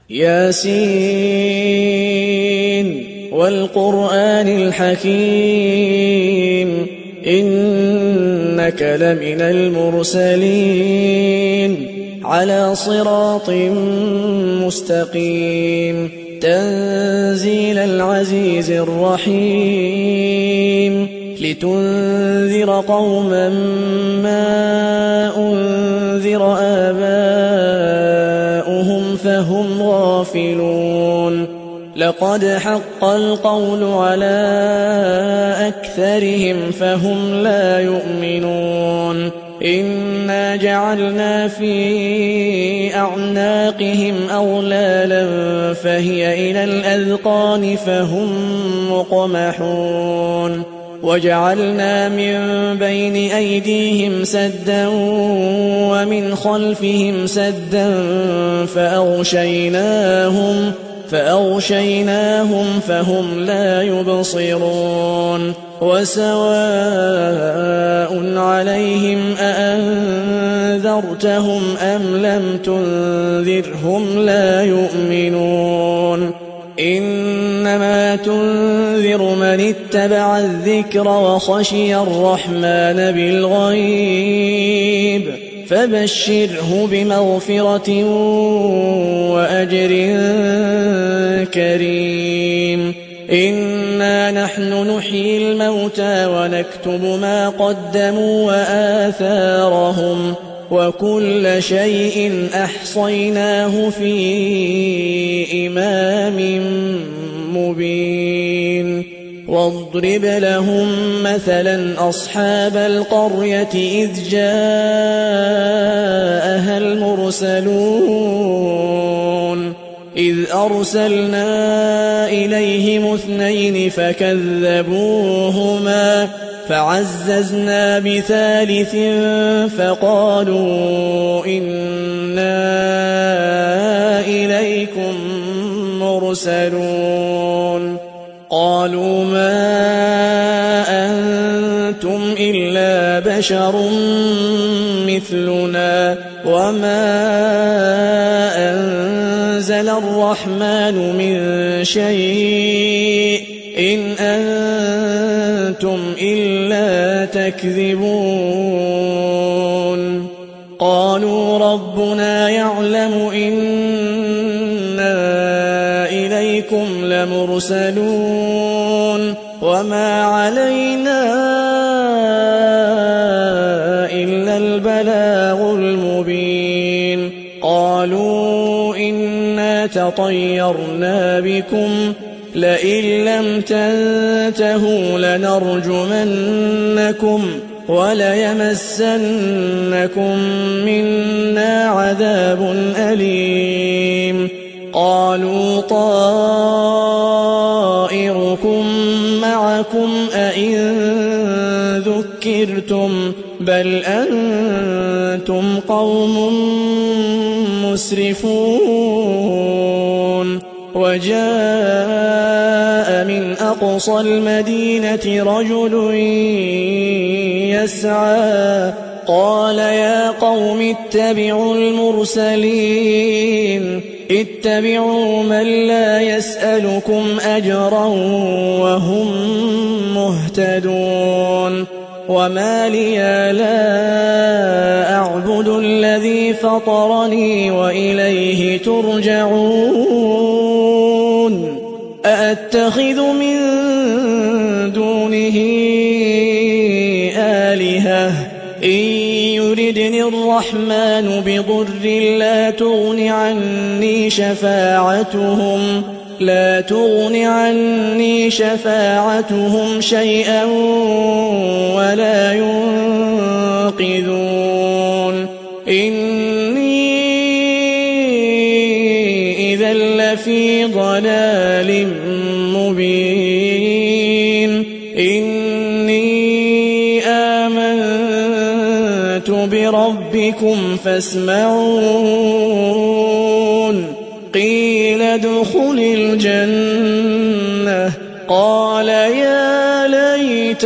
ياسين والقرآن الحكيم إنك لمن المرسلين على صراط مستقيم تنزيل العزيز الرحيم لتنذر قوما ما أنذر آباؤهم فهم غافلون لقد حق القول على أكثرهم فهم لا يؤمنون إنا جعلنا في أعناقهم أغلالا فهي إلى الأذقان فهم مقمحون وجعلنا من بين أيديهم سدا ومن خلفهم سدا فأغشيناهم فهم لا يبصرون وسواء عليهم أأنذرتهم أم لم تنذرهم لا يؤمنون إنما تنذر من اتبع الذكر وخشي الرحمن بالغيب فبشره بمغفرة وأجر كريم إنا نحن نحيي الموتى ونكتب ما قدموا وآثارهم وكل شيء أحصيناه في إمام مبين واضرب لهم مثلا أصحاب القرية إذ جاءها المرسلون إذ أرسلنا إليهم 2 فكذبوهما فعززنا بثالث فقالوا إنا إليكم مرسلون قالوا ما أنتم إلا بشر مثلنا وما أنزل الرحمن من شيء إن أنتم إلا تكذبون قالوا ربنا يعلم إنا إليكم لمرسلون وما علينا إلا البلاغ المبين قالوا إنا تطيرنا بكم لئن لم تنتهوا لنرجمنكم وليمسنكم منا عذاب أليم قالوا طائركم معكم أئن ذكرتم بل أنتم قوم مسرفون وجاء من أقصى المدينة رجل يسعى قال يا قوم اتبعوا المرسلين اتبعوا من لا يسألكم أجرا وهم مهتدون وما لي لا أعبد الذي فطرني وإليه ترجعون أأتخذ من دونه آلهة إن يردني الرحمن بضر لا تغن عني شفاعتهم شيئا ولا ينقذون إني إذا لفي ضلال مبين إني آمنت بربكم فاسمعون قيل ادخل الجنة قال يا ليت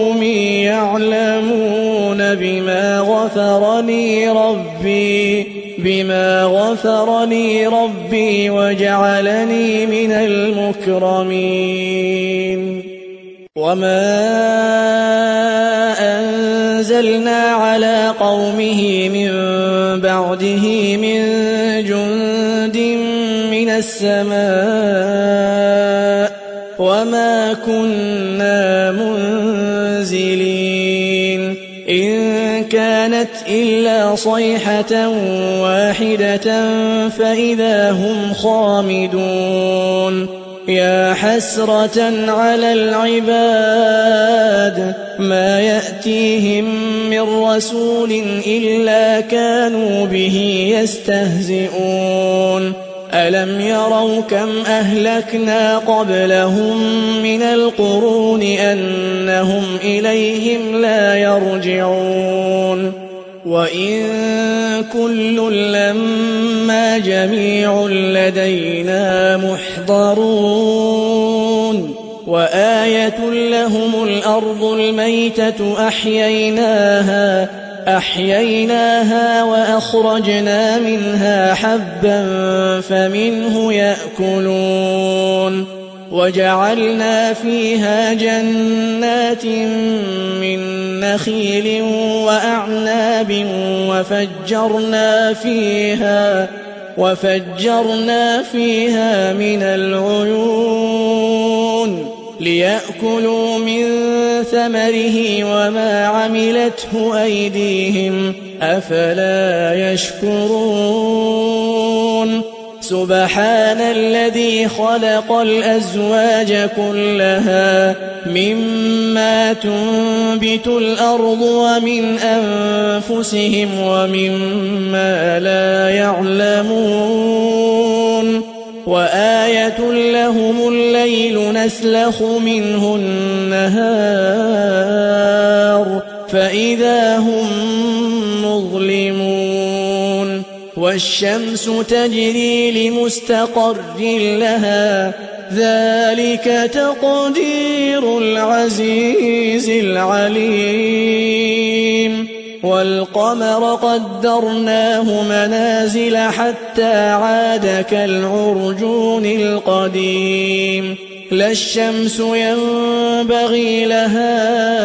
قومي يعلمون بما غفر لي ربي بما غفر لي ربي وجعلني من المكرمين وما أنزلنا على قومه من بعده من جند من السماء وما كنا منزلين إن كانت إلا صيحة واحدة فإذا هم خامدون يا حسرة على العباد ما يأتيهم من رسول إلا كانوا به يستهزئون ألم يروا كم أهلكنا قبلهم من القرون أنهم إليهم لا يرجعون وإن كل لما جميع لدينا محضرون وآية لهم الأرض الميتة أحييناها وأخرجنا منها حبا فمنه يأكلون وجعلنا فيها جنات من نخيل وأعناب وفجرنا فيها من العيون ليأكلوا من ثمره وما عملته أيديهم أفلا يشكرون سبحان الذي خلق الأزواج كلها مما تنبت الأرض ومن أنفسهم ومما لا يعلمون وآية لهم الليل نسلخ منه النهار فإذا هم مظلمون والشمس تجري لمستقر لها ذلك تقدير العزيز العليم والقمر قدرناه منازل حتى عاد كالعرجون القديم لا الشمس ينبغي لها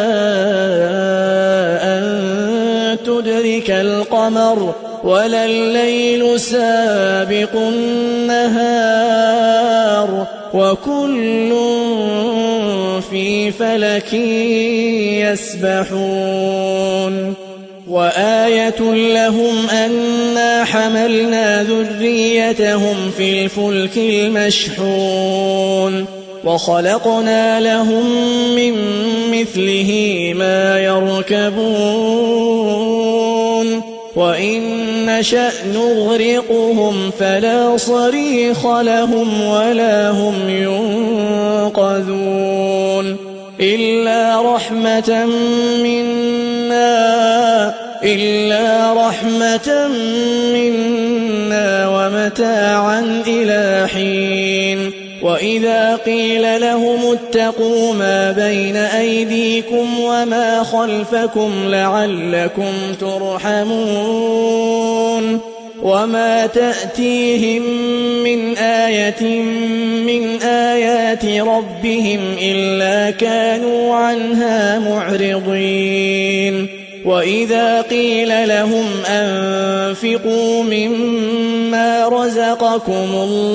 أن تدرك القمر ولا الليل سابق النهار وكل في فلك يسبحون وآية لهم أنا حملنا ذريتهم في الفلك المشحون وخلقنا لهم من مثله ما يركبون وإن نشأ نغرقهم فلا صريخ لهم ولا هم ينقذون إلا رحمة منا ومتاعا إلى حين وإذا قيل لهم اتقوا ما بين أيديكم وما خلفكم لعلكم ترحمون وما تأتيهم من آية من آيات ربهم إلا كانوا عنها معرضين وإذا قيل لهم أنفقوا مما رزقكم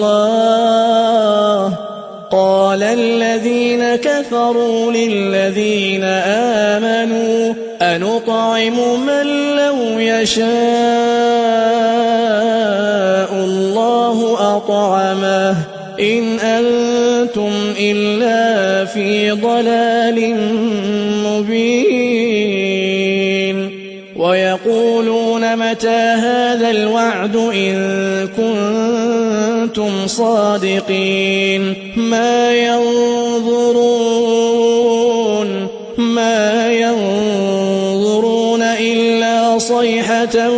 الله قال الذين كفروا للذين آمنوا أنطعم من لو يشاء الله أطعمه إن أنتم إلا في ضلال مبين ويقولون متى هذا الوعد إن كنتم صادقين ما ينظرون إلا صيحة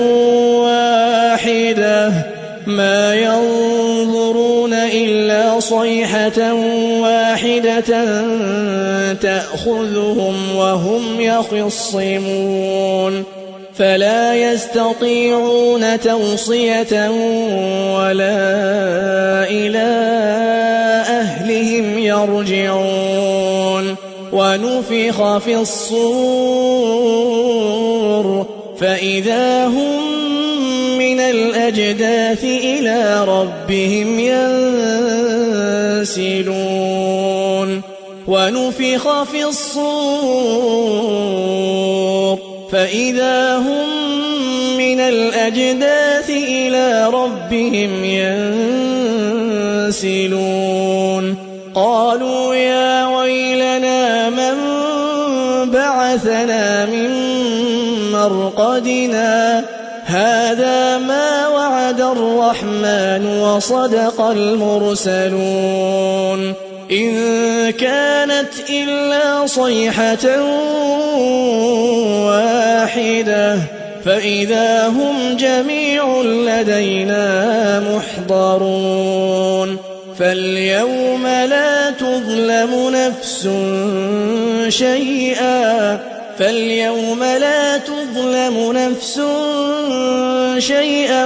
واحدة تأخذهم وهم يخصمون فلا يستطيعون توصية ولا إلى أهلهم يرجعون ونفخ في الصور فإذا هم من الأجداث إلى ربهم ينسلون ونفخ في الصور فإذا هم من الأجداث إلى ربهم ينسلون قالوا يا ويلنا من بعثنا من مرقدنا هذا ما وعد الرحمن وصدق المرسلون إن كانت إلا صيحة واحدة فإذا هم جميع لدينا محضرون فاليوم لا تظلم نفس شيئا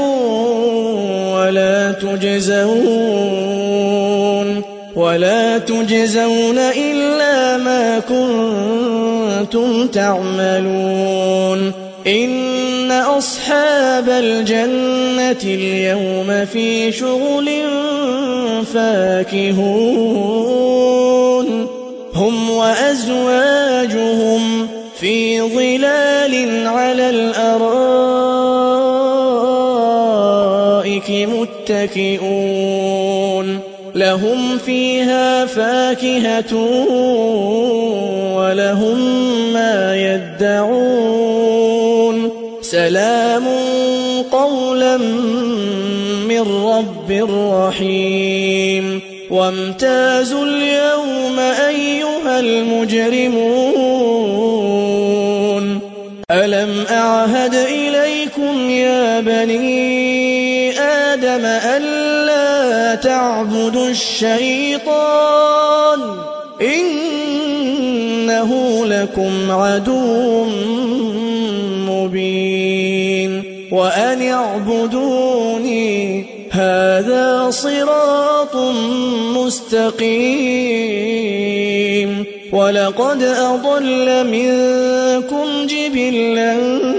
ولا تجزون إلا ما كنتم تعملون إن أصحاب الجنة اليوم في شغل فاكهون هم وأزواجهم في ظلال على الأرائك متكئون لهم فيها فاكهة ولهم ما يدعون سلام قولا من رب رحيم وامتازوا اليوم أيها المجرمون ألم أعهد إليكم يا بني آدم ألا تعبدوا الشيطان إنه لكم عدو مبين وأن اعبدوني هذا صراط مستقيم ولقد أضل منكم جبلا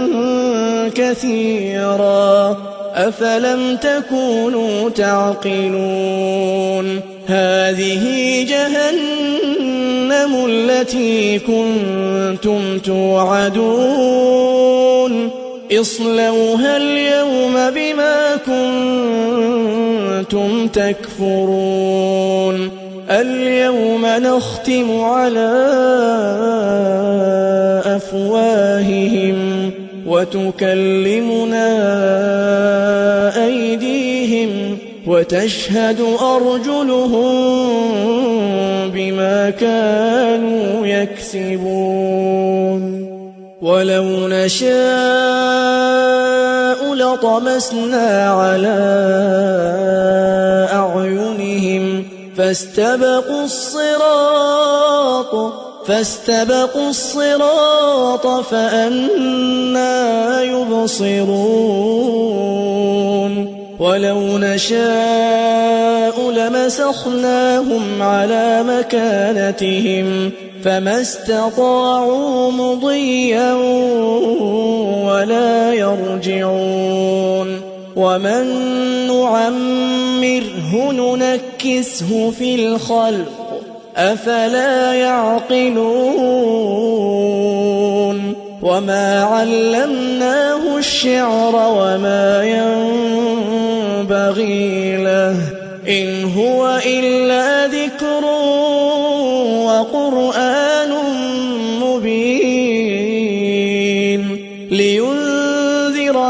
كثيرا أفلم تكونوا تعقلون هذه جهنم التي كنتم توعدون اصلوها اليوم بما كنتم تكفرون اليوم نختم على أفواههم وتكلمنا أيديهم وتشهد أرجلهم بما كانوا يكسبون ولو نشاء لطمسنا على أعينهم فاستبقوا الصراط فأنى يبصرون ولو نشاء لمسخناهم على مكانتهم فما استطاعوا مضيا ولا يرجعون ومن نعمره ننكسه في الخلق أفلا يعقلون وما علمناه الشعر وما ينبغي له إن هو إلا ذكر وقرآن مبين لينذر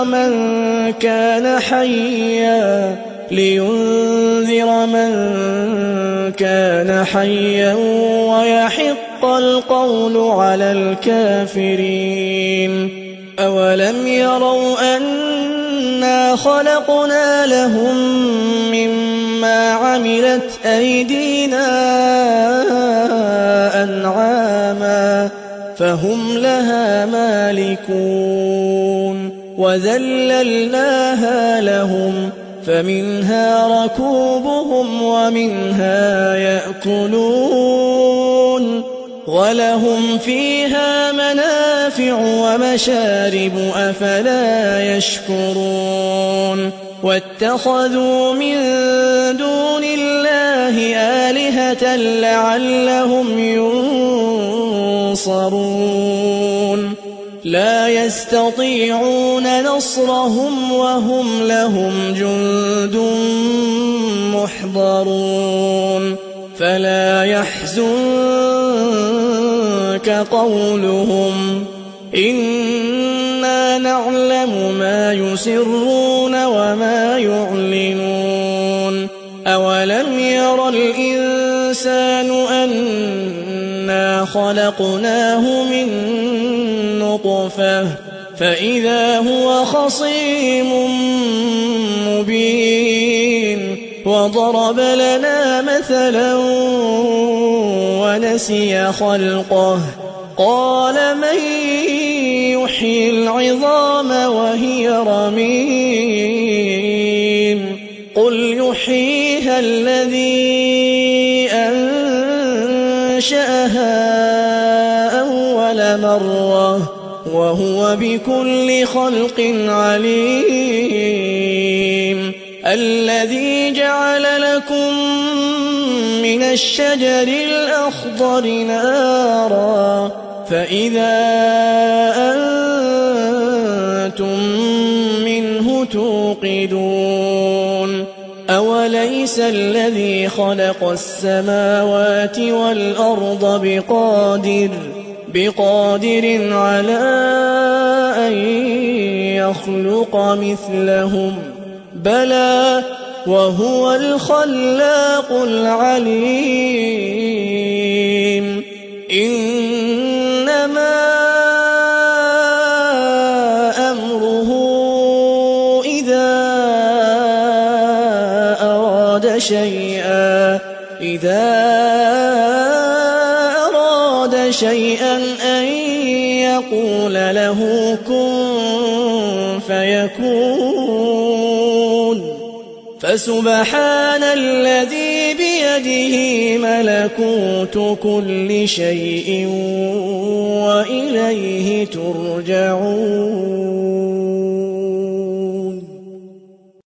من كان حيا ويحق القول على الكافرين أولم يروا أنا خلقنا لهم مما عملت أيدينا أنعاما فهم لها مالكون وذللناها لهم فمنها ركوبهم ومنها يأكلون ولهم فيها منافع ومشارب أفلا يشكرون واتخذوا من دون الله آلهة لعلهم ينصرون لا يستطيعون نصرهم وهم لهم جند محضرون فلا يحزنك قولهم إنا نعلم ما يسرون وما يعلنون أولم ير الإنسان أنا خلقناه من نطفة فإذا هو خصيم مبين وضرب لنا مثلا ونسي خلقه قال من يحيي العظام وهي رميم قل يحييها الذي أنشأها أول مرة وهو بكل خلق عليم الذي جعل لكم من الشجر الأخضر نارا فإذا أنتم منه توقدون أوليس الذي خلق السماوات والأرض بقادر على أن يخلق مثلهم بلى وهو الخلاق العليم إنما أمره إذا أراد شيئا أن يقول له كن فيكون فسبحان الذي بيده ملكوت كل شيء وإليه ترجعون